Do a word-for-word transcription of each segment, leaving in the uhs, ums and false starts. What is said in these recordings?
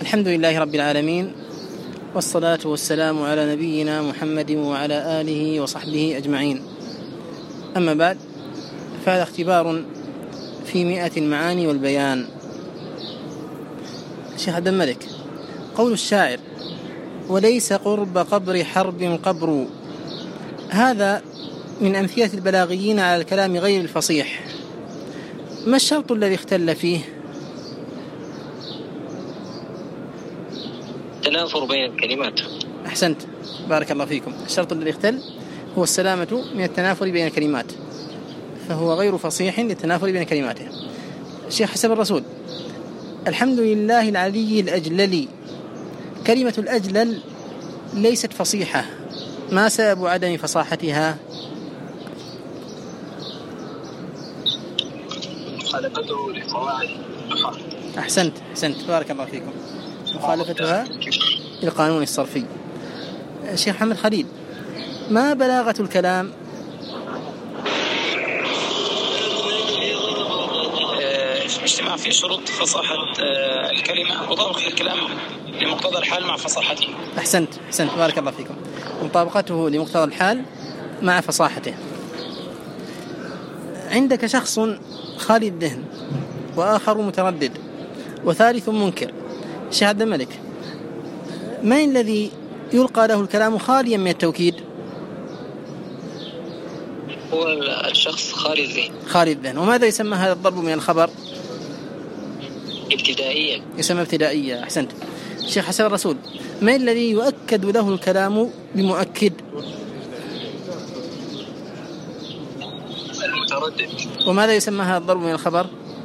الحمد لله رب العالمين، والصلاة والسلام على نبينا محمد وعلى آله وصحبه أجمعين. أما بعد، فهذا اختبار في مئة المعاني والبيان. شيخ عبد الملك، قول الشاعر وليس قرب قبر حرب قبر، هذا من أمثلة البلاغيين على الكلام غير الفصيح. ما الشرط الذي اختل فيه؟ تنافر بين الكلمات. أحسنت، بارك الله فيكم. الشرط الذي اختل هو السلامة من التنافر بين الكلمات، فهو غير فصيح للتنافر بين كلماته. الشيخ حسب الرسول، الحمد لله العلي الأجلل، كلمة الأجلل ليست فصيحة، ما سبب عدم فصاحتها؟ مخالفته لقواعد النحو. أحسنت أحسنت بارك الله فيكم، مخالفتها للقانون الصرفي. الشيخ محمد خليل، ما بلاغة الكلام؟ اجتماع في شروط فصاحة الكلمة وطابق الكلام لمقتضى الحال مع فصاحته. أحسنت أحسنت بارك الله فيكم، مطابقته لمقتضى الحال مع فصاحته. عندك شخص خالي الذهن، وآخر متردد، وثالث منكر. الشيخ عبد الملك، من الذي يلقى له الكلام خاليا من التوكيد؟ هو الشخص خالي الذهن. خالي الذهن. وماذا يسمى هذا الضرب من الخبر؟ ابتدائيا. يسمى ابتدائيا. أحسنت. الشيخ حسن الرسول، من الذي يؤكد له الكلام بمؤكد؟ المتردد. وماذا يسمى هذا الضرب من الخبر؟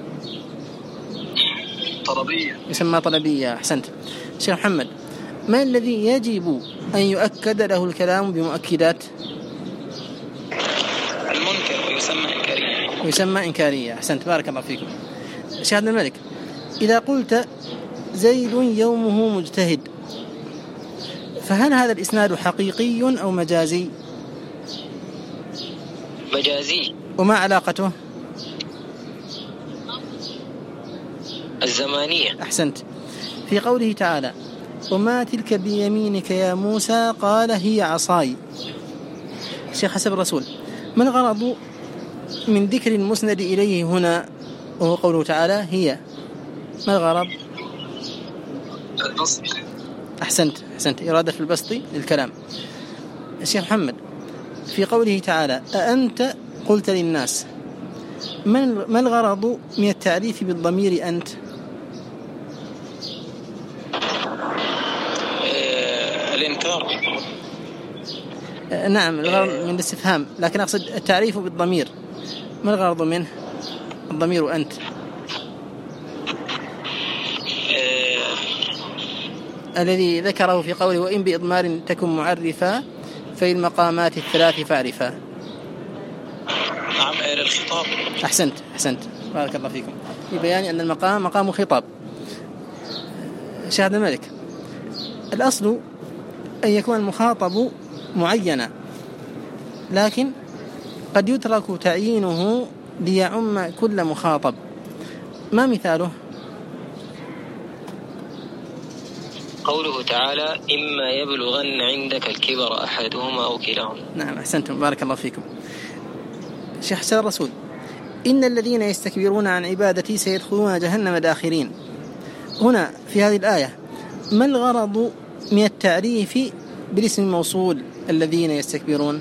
طلبية. يسمى طلبية. أحسنت. الشيخ محمد، ما الذي يجب أن يؤكد له الكلام بمؤكدات؟ المنكر، ويسمى إنكارية. ويسمى إنكارية. أحسنت بارك الله فيكم. الشيخ عبد الملك، إذا قلت زيد يومه مجتهد، فهل هذا الإسناد حقيقي أو مجازي؟ مجازي. وما علاقته؟ الزمانية. أحسنت. في قوله تعالى وما تلك بيمينك يا موسى قال هي عصاي. الشيخ حسب الرسول، ما الغرض من ذكر المسند إليه هنا وهو قوله تعالى هي؟ ما الغرض؟ البسط. أحسنت أحسنت إرادة في البسط للكلام. الشيخ محمد، في قوله تعالى أأنت قلت للناس، ما الغرض من التعريف بالضمير أنت؟ الإنكار. نعم، الغرض من الاستفهام، لكن أقصد التعريف بالضمير، ما الغرض منه؟ الضمير أنت الذي ذكره في قوله وإن بإضمار تكن معرفا في المقامات الثلاث فاعرفا. نعم، الخطاب. أحسنت أحسنت بارك الله فيكم، في بيان أن المقام مقام خطاب. شيخ عبد الملك، الأصل أن يكون المخاطب معينا، لكن قد يترك تعيينه ليعم كل مخاطب. ما مثاله؟ قوله تعالى إما يبلغن عندك الكبر أحدهما أو كلاهما. نعم أحسنتم بارك الله فيكم. شيخ حسن الرسول، إن الذين يستكبرون عن عبادتي سيدخلون جهنم داخرين. هنا في هذه الآية ما الغرض من التعريف بالاسم الموصول الذين يستكبرون؟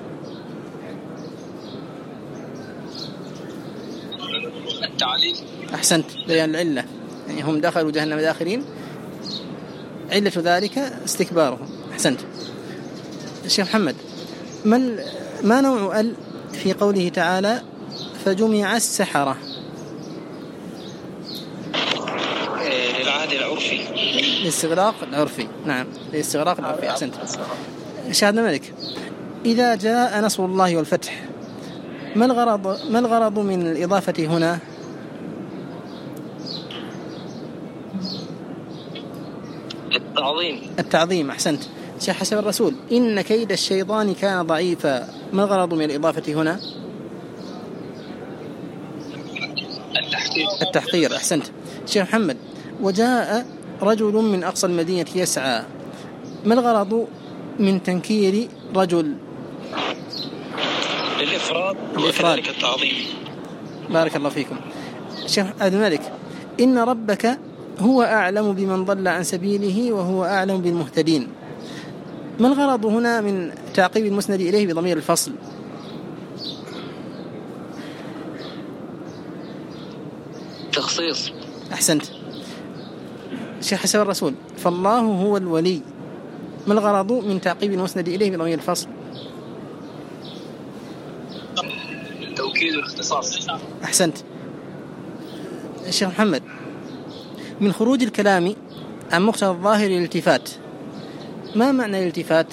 التعليل. أحسنت، بيان العلة، يعني هم دخلوا جهنم داخرين، علة ذلك استكبارهم. أحسنت. الشيخ محمد، ما ما نوع ال في قوله تعالى فجمع السحرة؟ للعهد العرفي. للاستغراق العرفي. نعم، للاستغراق العرفي. أحسنت. الشيخ عبد الملك، إذا جاء نصر الله والفتح، ما الغرض ما الغرض من الإضافة هنا؟ التعظيم. التعظيم. أحسنت. شيخ حسن الرسول، إن كيد الشيطان كان ضعيفا، ما الغرض من الإضافة هنا؟ التحقير. التحقير. أحسنت. شيخ محمد، وجاء رجل من أقصى المدينة يسعى، ما الغرض من تنكير رجل؟ للإفراد الإفراد. وكذلك التعظيم. بارك الله فيكم. شيخ عبد الملك، إن ربك هو أعلم بمن ضل عن سبيله وهو أعلم بالمهتدين، ما الغرض هنا من تعقيب المسند إليه بضمير الفصل؟ تخصيص. أحسنت. شيخ حسب الرسول، فالله هو الولي، ما الغرض من تعقيب المسند إليه بضمير الفصل؟ توكيد والاختصاص. أحسنت. الشيخ محمد، من خروج الكلام عن مقتضى الظاهر الالتفات، ما معنى الالتفات؟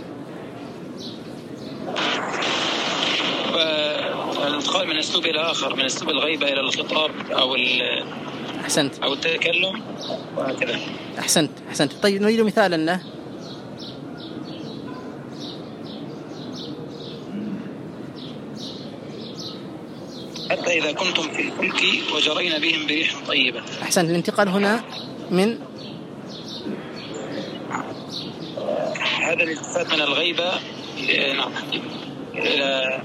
الانتقال من أسلوب إلى آخر، من أسلوب الغيبة إلى الخطاب أو أحسنت أو التكلم وهكذا. أحسنت أحسنت. طيب نريد مثالا له. حتى إذا كنتم في الفلك وجرينا بهم بريح طيبة. أحسنت. الانتقال هنا من هذا الالتفات من الغيبة نعم إلى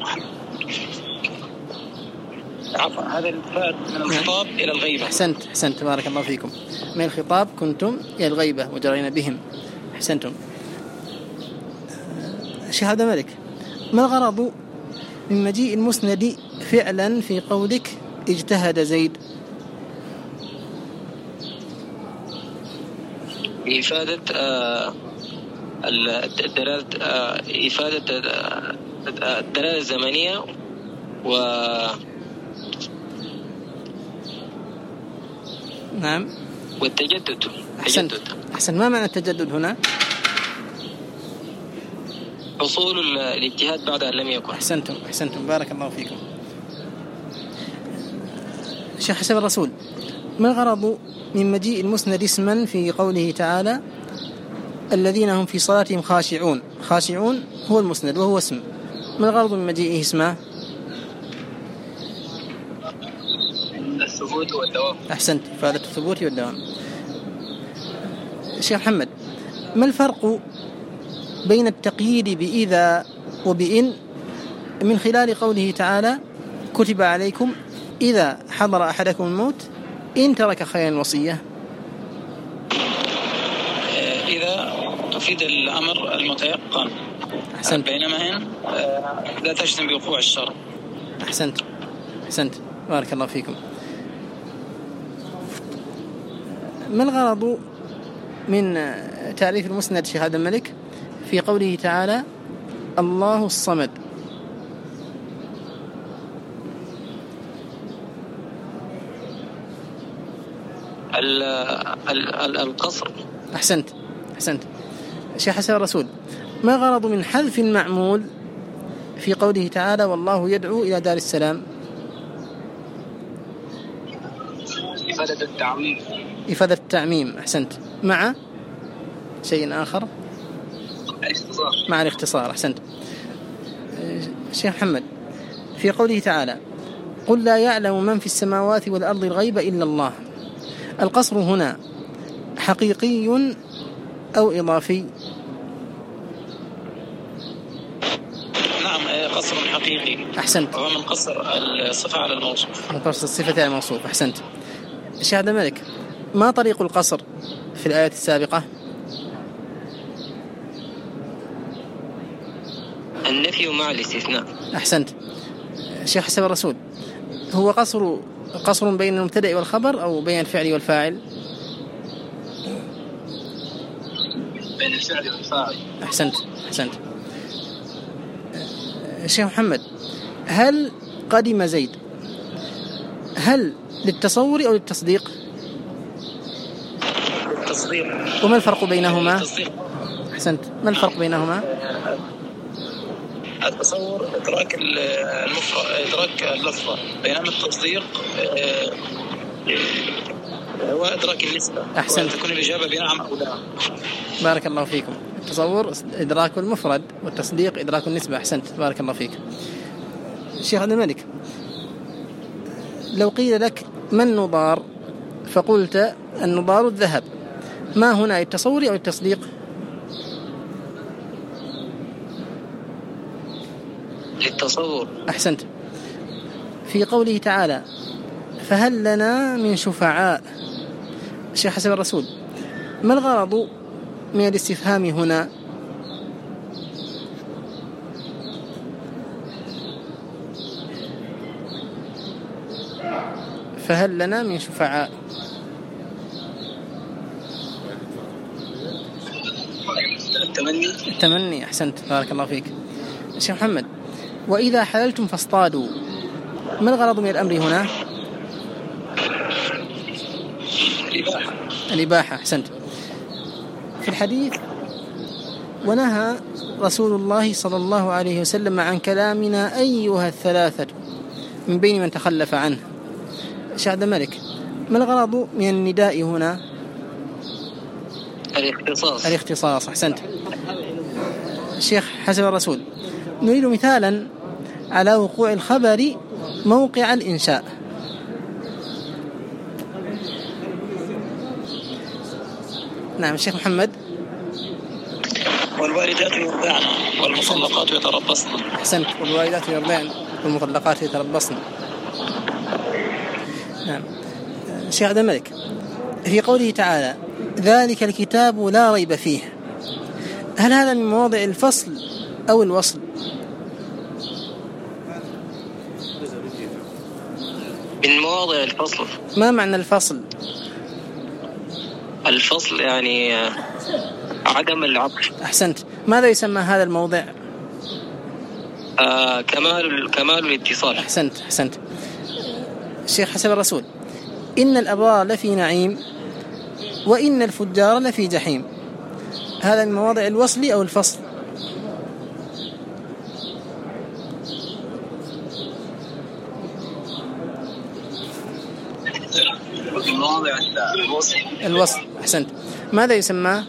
عفوا هذا الالتفات من الخطاب إلى الغيبة. أحسنت أحسنت بارك الله فيكم. من الخطاب كنتم إلى الغيبة وجرينا بهم. أحسنتم. شيخ عبد الملك، ما الغرض من مجيء المسند فعلا في قولك اجتهد زيد؟ إفادة آه الدلالة آه إفادة آه الدلالة الزمنية و نعم والتجدد. أحسنت أحسن. ما معنى التجدد هنا؟ حصول الاجتهاد بعد أن لم يكن. أحسنتم أحسنتم بارك الله فيكم. شيخ حسب الرسول، ما الغرض من مجيء المسند اسما في قوله تعالى الذين هم في صلاتهم خاشعون؟ خاشعون هو المسند وهو اسم، ما الغرض من مجيئه اسمه؟ الثبوت والدوام. أحسنت، إفادة الثبوت والدوام. شيخ محمد، ما الفرق بين التقييد بإذا وبإن من خلال قوله تعالى كتب عليكم إذا حضر أحدكم الموت إن ترك خيرا الوصية؟ إذا تفيد الأمر المتيقن. أحسنت. بينما إن لا تجزم بوقوع الشر. أحسنت أحسنت بارك الله فيكم. ما الغرض من تعريف المسند شيخ عبد الملك في قوله تعالى الله الصمد؟ القصر. أحسنت أحسنت. شيخ حسن الرسول، ما غرض من حذف المعمول في قوله تعالى والله يدعو إلى دار السلام؟ إفادة التعميم. إفادة التعميم. أحسنت. مع شيء آخر؟ الاختصار. مع الاختصار. أحسنت. شيخ محمد، في قوله تعالى قل لا يعلم من في السماوات والأرض الغيب إلا الله، القصر هنا حقيقي أو إضافي؟ نعم قصر حقيقي. أحسنت. وهو من قصر الصفة على الموصوف. من قصر الصفة على الموصوف. أحسنت. الشيخ عبد الملك، ما طريق القصر في الآية السابقة؟ النفي مع الاستثناء. أحسنت. الشيخ حسب الرسول، هو قصر قصر بين المبتدأ والخبر أو بين الفعل والفاعل؟ بين الفعل والفاعل. أحسنت أحسنت. الشيخ محمد، هل قدم زيد هل للتصور أو للتصديق؟ التصديق. وما الفرق بينهما؟ التصديق. أحسنت. ما الفرق بينهما؟ التصور إدراك المفرد، إدراك اللفظة، بينما التصديق هو إدراك النسبة. أحسنت. تكون الإجابة بنعم أو لا. بارك الله فيكم. التصور إدراك المفرد والتصديق إدراك النسبة. أحسنت بارك الله فيك. الشيخ عبد الملك، لو قيل لك ما النضار فقلت النضار الذهب، ما هنا للتصور أو للتصديق؟ للتصور. أحسنت. في قوله تعالى فهل لنا من شفعاء، الشيخ حسب الرسول ما الغرض من الاستفهام هنا؟ فهل لنا من شفعاء؟ التمني. التمني. أحسنت، بارك الله فيك. الشيخ محمد وإذا حللتم فاصطادوا، ما الغرض من الأمر هنا؟ الإباحة. الإباحة. أحسنت. في الحديث ونهى رسول الله صلى الله عليه وسلم عن كلامنا أيها الثلاثة من بين من تخلف عنه. شيخ عبد الملك ما الغرض من النداء هنا؟ الاختصاص. الاختصاص. أحسنت. الشيخ حسب الرسول نريد مثالا على وقوع الخبر موقع الإنشاء. نعم الشيخ محمد. والوالدات يرضعن والمطلقات يتربصن. أحسنت. والوالدات يرضعن والمطلقات يتربصن. نعم الشيخ عبد الملك في قوله تعالى ذلك الكتاب لا ريب فيه، هل هذا من مواضع الفصل أو الوصل؟ من مواضع الفصل. ما معنى الفصل؟ الفصل يعني عدم العطف. أحسنت. ماذا يسمى هذا الموضع؟ آه كمال كمال الاتصال. أحسنت. أحسنت. الشيخ حسب الرسول إن الأبرار لفي نعيم وإن الفجار لفي جحيم، هذا من مواضع الوصل أو الفصل؟ من مواضع الوصل. الوصل. أحسنت. ماذا يسمى؟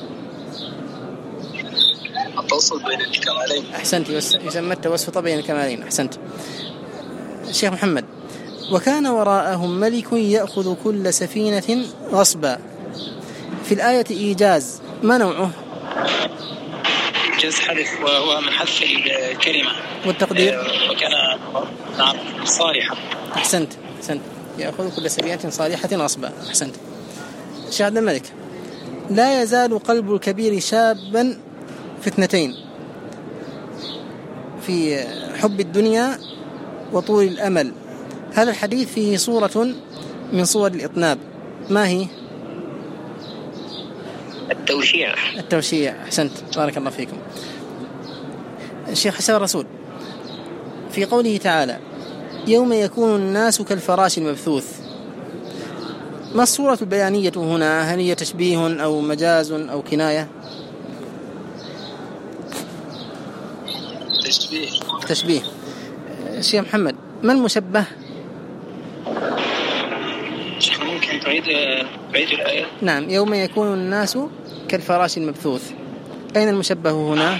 التوسط بين الكمالين. أحسنت. يسمى التوسط بين الكمالين. أحسنت. الشيخ محمد وكان وراءهم ملك يأخذ كل سفينة غصبا، في الآية إيجاز، ما نوعه؟ إيجاز حذف وهو من حذف الكلمة. والتقدير؟ وكان نعم صالحا. أحسنت. أحسنت. يأخذ كل سفينة صالحة غصبا. أحسنت. الشيخ عبد الملك لا يزال قلب الكبير شابا في اثنتين، في حب الدنيا وطول الأمل، هذا الحديث فيه صورة من صور الإطناب، ما هي؟ التوشيع. التوشيع. أحسنت، بارك الله فيكم. الشيخ حسن الرسول في قوله تعالى يوم يكون الناس كالفراش المبثوث، ما الصورة البيانية هنا؟ هل هي تشبيه أو مجاز أو كناية؟ تشبيه. تشبيه. الشيخ محمد ما المشبه؟ ممكن تعيد تعيد الآية؟ نعم يوم يكون الناس كالفراش المبثوث، أين المشبه هنا؟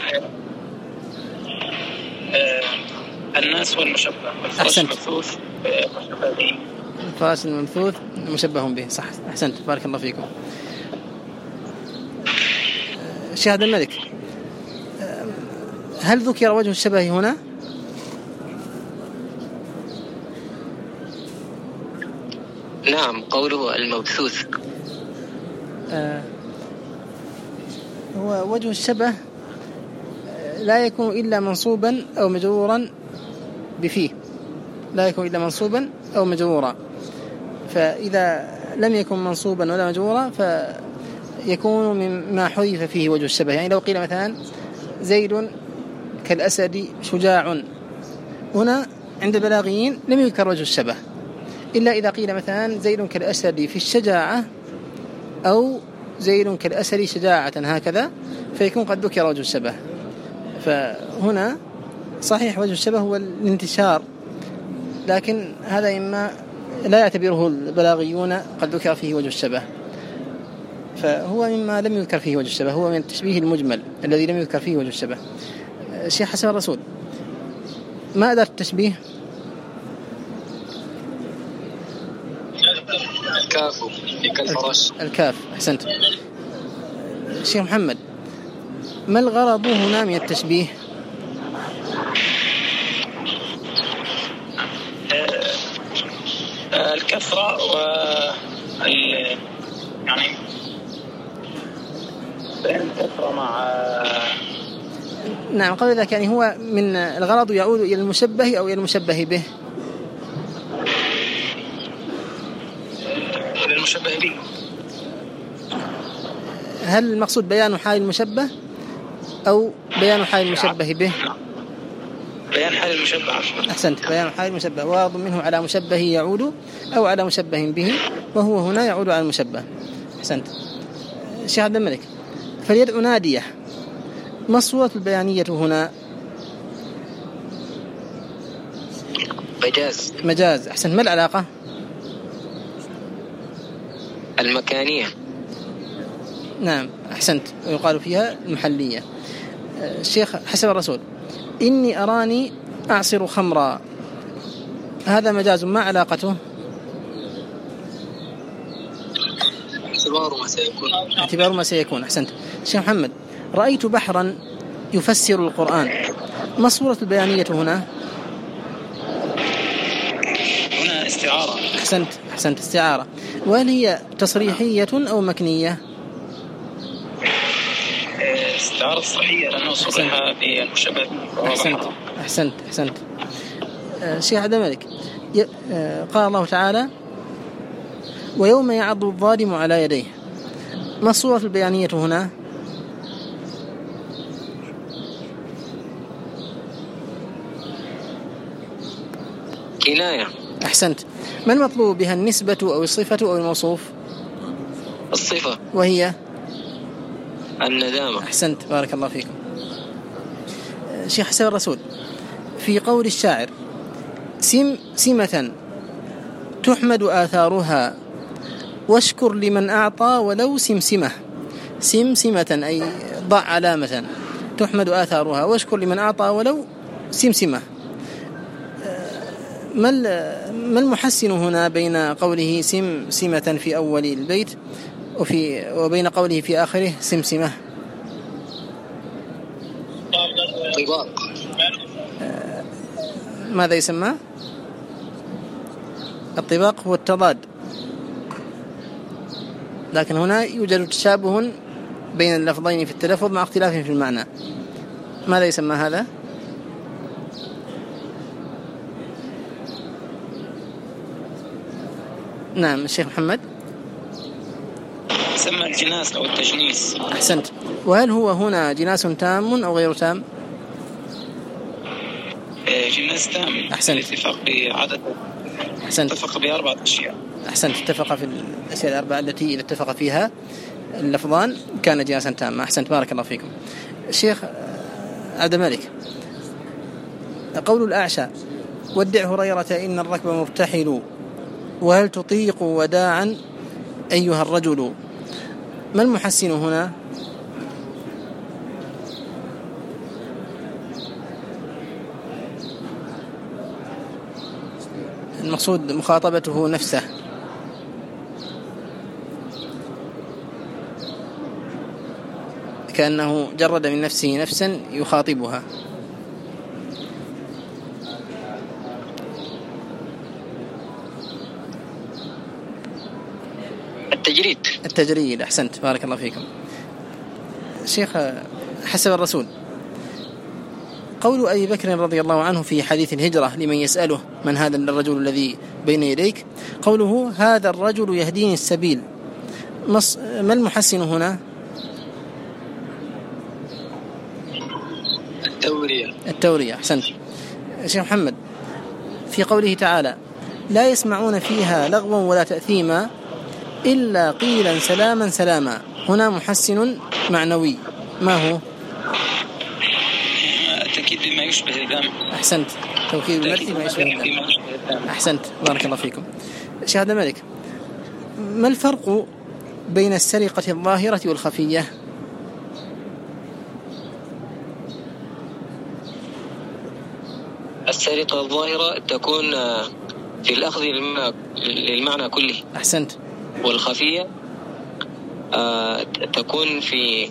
آه الناس والمشبه. أحسنت. المبثوث الفراش المبثوث مشبه به، صح. أحسنت، بارك الله فيكم. الشيخ عبد الملك هل ذكر وجه الشبه هنا؟ نعم قوله المبثوث. آه هو وجه الشبه لا يكون إلا منصوبا أو مجرورا بفيه، لا يكون إلا منصوبا أو مجرورا، فإذا لم يكن منصوبا ولا مجرورا فيكون مما حذف فيه وجه الشبه. يعني لو قيل مثلا زيد كالأسد شجاع، هنا عند البلاغيين لم يذكر وجه الشبه، إلا إذا قيل مثلا زيد كالأسد في الشجاعة أو زيد كالأسد شجاعة هكذا، فيكون قد ذكر وجه الشبه. فهنا صحيح وجه الشبه هو الانتشار، لكن هذا إما لا يعتبره البلاغيون قد ذكر فيه وجه الشبه، فهو مما لم يذكر فيه وجه الشبه، هو من التشبيه المجمل الذي لم يذكر فيه وجه الشبه. الشيخ حسن الرسول ما أدرى التشبيه؟ الكاف كالفراش. الكاف. أحسنت. شيخ محمد، ما الغرض هنا من التشبيه؟ الكثرة و يعني الكثرة مع نعم قبل ذلك، يعني هو من الغرض يعود إلى المشبه أو إلى المشبه به؟ إلى المشبه به. هل المقصود بيان حال المشبه أو بيان حال المشبه به؟ بيان حال المشبه. أحسنت، بيان حال المشبه، وغرض منه على مشبه يعود أو على مشبه به، وهو هنا يعود على المشبه. أحسنت. شيخ عبد الملك، فليدعو نادية، ما الصورة البيانية هنا؟ مجاز. مجاز. أحسنت. ما العلاقة؟ المكانية. نعم أحسنت، ويقال فيها المحلية. الشيخ حسب الرسول، إني أراني أعصر خمرا، هذا مجاز، ما علاقته؟ اعتبار ما سيكون. اعتبار ما سيكون. أحسنت. شيخ محمد، رأيت بحرا يفسر القرآن، ما الصورة البيانية هنا؟ هنا استعارة. أحسنت أحسنت استعارة. وهل هي تصريحية أو مكنية؟ استعارة صحية لأنه صرح بالمشبه. أحسنت أحسنت أحسنت. آه شيخ عبد الملك، آه قال الله تعالى ويوم يعض الظالم على يديه، ما الصورة البيانية هنا؟ كناية. أحسنت. ما المطلوب بها، النسبة أو الصفة أو الموصوف؟ الصفة، وهي الندامة. أحسنت، بارك الله فيكم. شيخ حسن الرسول، في قول الشاعر سم سمة تحمد آثارها واشكر لمن أعطى ولو سمسمة، سمسمة أي ضع علامة، تحمد آثارها واشكر لمن أعطى ولو سمسمة، ما ما المحسن هنا بين قوله سمسمة في أول البيت وفي وبين قوله في آخره سمسمة؟ طباق. ماذا يسمى؟ الطباق هو التضاد، لكن هنا يوجد تشابه بين اللفظين في التلفظ مع اختلاف في المعنى. ماذا يسمى هذا؟ نعم الشيخ محمد. يسمى الجناس أو التجنيس. أحسنت. وهل هو هنا جناس تام أو غير تام؟ جناس تام. أحسنت. اتفق بعدد. أحسنت. اتفق بأربعة أشياء. أحسنت، اتفق في الأشياء الأربعة التي إذا اتفق فيها اللفظان كان جناسا تاما. أحسنت، بارك الله فيكم. الشيخ عبد الملك، قول الأعشى ودع هريرة إن الركب مرتحل وهل تطيق وداعا أيها الرجل، ما المحسن هنا؟ المقصود مخاطبته نفسه. كأنه جرد من نفسه نفسا يخاطبها. التجريد. التجريد. أحسنت، بارك الله فيكم. شيخ حسب الرسول، قول أبي بكر رضي الله عنه في حديث الهجرة لمن يسأله من هذا الرجل الذي بين يديك، قوله هذا الرجل يهديني السبيل، ما المحسن هنا؟ التورية. التورية. أحسنت. شيخ محمد، في قوله تعالى لا يسمعون فيها لغوا ولا تأثيما إلا قيلا سلاما سلاما، هنا محسن معنوي، ما هو؟ التأكيد بما يشبه الذم. أحسنت، توكيد المرء بما يشبه الذم. أحسنت، بارك الله فيكم. شيخ عبد الملك، ما الفرق بين السرقة الظاهرة والخفية؟ السرقة الظاهرة تكون في الأخذ للمعنى كله. أحسنت. والخفية آه تكون في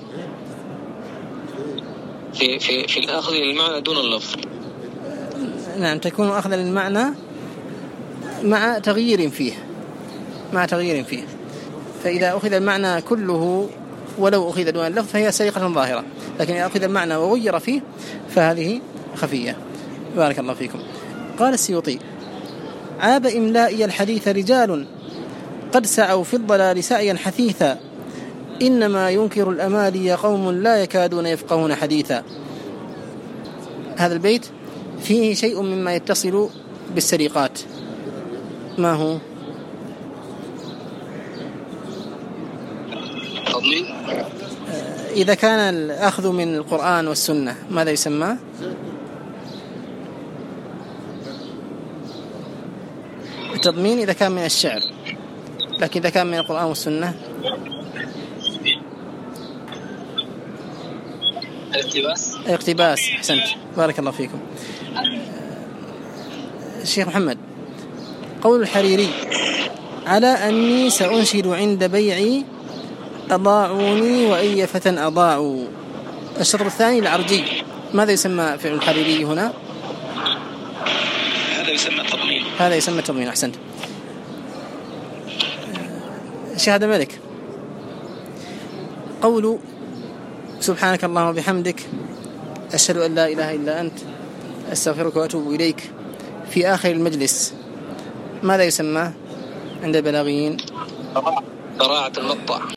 في في في الأخذ للمعنى دون اللفظ. نعم، تكون أخذ للمعنى مع تغيير فيه مع تغيير فيه فإذا أخذ المعنى كله ولو أخذ دون اللفظ فهي سرقة ظاهرة، لكن إذا أخذ المعنى وغير فيه فهذه خفية. بارك الله فيكم. قال السيوطي: عاب إملائي الحديث رجال قد سعوا في الضلال سعيا حثيثا، إنما ينكر الأمالي قوم لا يكادون يفقهون حديثا. هذا البيت فيه شيء مما يتصل بالسرقات. ما هو؟ إذا كان الأخذ من القرآن والسنة ماذا يسمى؟ التضمين إذا كان من الشعر، لكن إذا كان من القرآن والسنة الاقتباس. الاقتباس، أحسنت، بارك الله فيكم. الشيخ محمد: قول الحريري: على أني سأنشد عند بيعي أضاعوني وأي فتى أضاعوا. الشطر الثاني العرجي، ماذا يسمى فعل الحريري هنا؟ هذا يسمى تضمين. هذا يسمى تضمين، أحسنت. شهادة الملك: قول سبحانك اللهم وبحمدك أشهد أن لا إله إلا أنت أستغفرك وأتوب إليك في آخر المجلس ماذا يسمى عند البلاغيين؟ براعة المقطع.